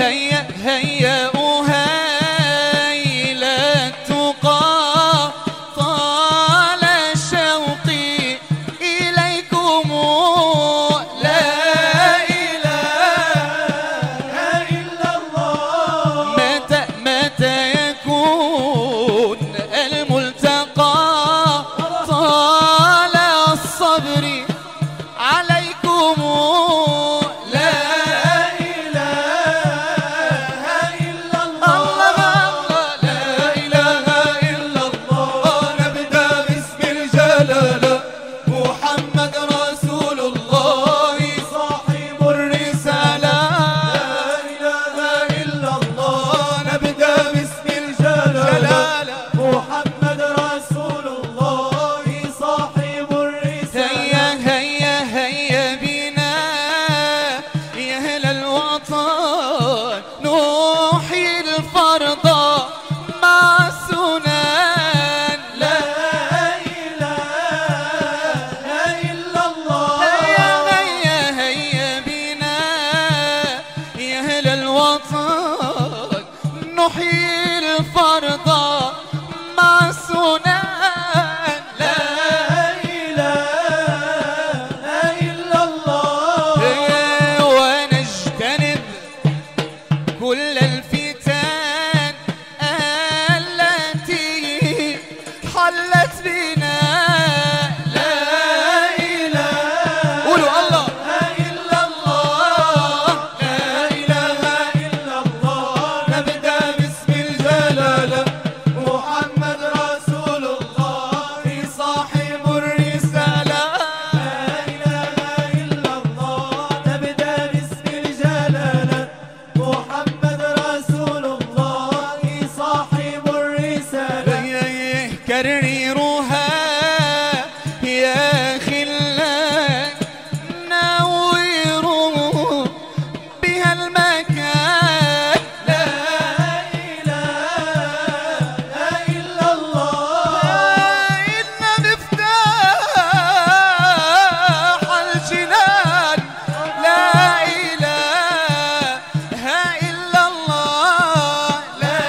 هيا هيا أهيلا التقى طال شوقي إليكم لا إله إلا الله. متى يكون الملتقى طال الصبر عليكم لا إله إلا الله. لا إله إلا الله. نبدأ باسم الجلالة محمد رسول الله صاحب الرسالة. لا إله إلا الله. نبدأ باسم الجلالة محمد رسول الله صاحب الرسالة. هيا هيا بنا يا أهل الوطن نحيي الفرض مع السنن. لا إله إلا الله. هيا بنا يا أهل الوطن نحيي الفرض مع السنن. لا إله إلا الله. ونجتنب كل الفتن التي حلت بنا. لا إله قولوا الله إلا الله. لا إله إلا الله. نبدأ باسم الجلالة محمد رسول الله صاحب الرسالة. لا إله إلا الله. نبدأ باسم الجلالة محمد رسول الله صاحب الرسالة. كرروها يا خلان نوروا بها المكان. لا إله إلا الله. إن مفتاح الجنان. لا إله إلا الله. لا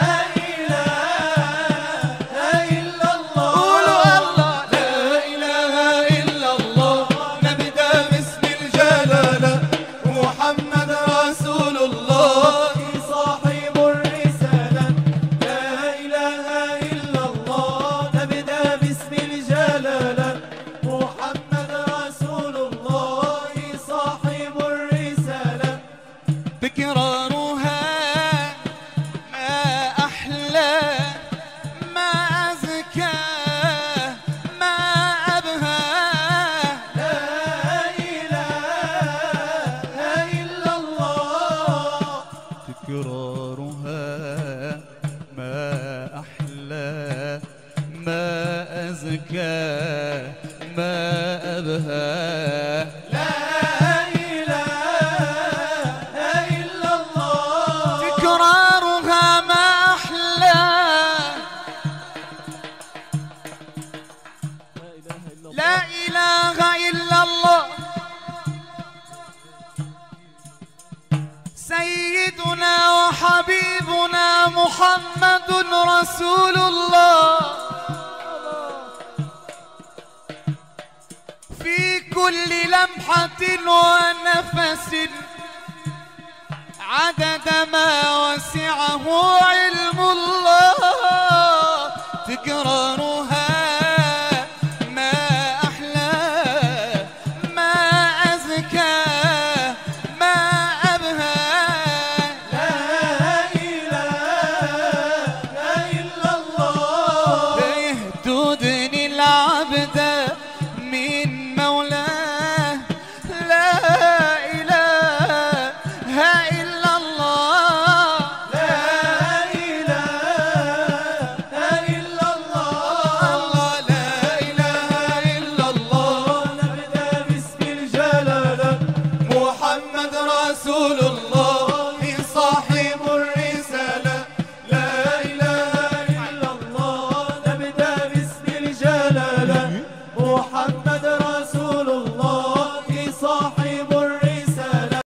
إله إلا الله. قولوا الله. لا إله إلا الله. نبدأ باسم الجلالة محمد رسول الله صاحب الرسالة. لا إله إلا الله. نبدأ باسم الجلالة محمد رسول الله صاحب الرسالة. تكرارها ما أحلى ما أزكى ما أبهى. لا إله إلا الله. تكرارها ما أحلى ما أزكى ما أبهى. لا إله إلا الله. تكرارها ما أحلى. لا إله إلا الله. سيدنا وحبيبنا محمد رسول الله في كل لمحة ونفس عدد ما وسعه علم الله. تكرارها ما أحلى ما أزكى ما أبهى. لا إله إلا الله. يهددني العبد من مولاه. لا إله إلا الله. لا إله إلا الله. لا إله إلا الله. نبدأ باسم الجلالة محمد رسول الله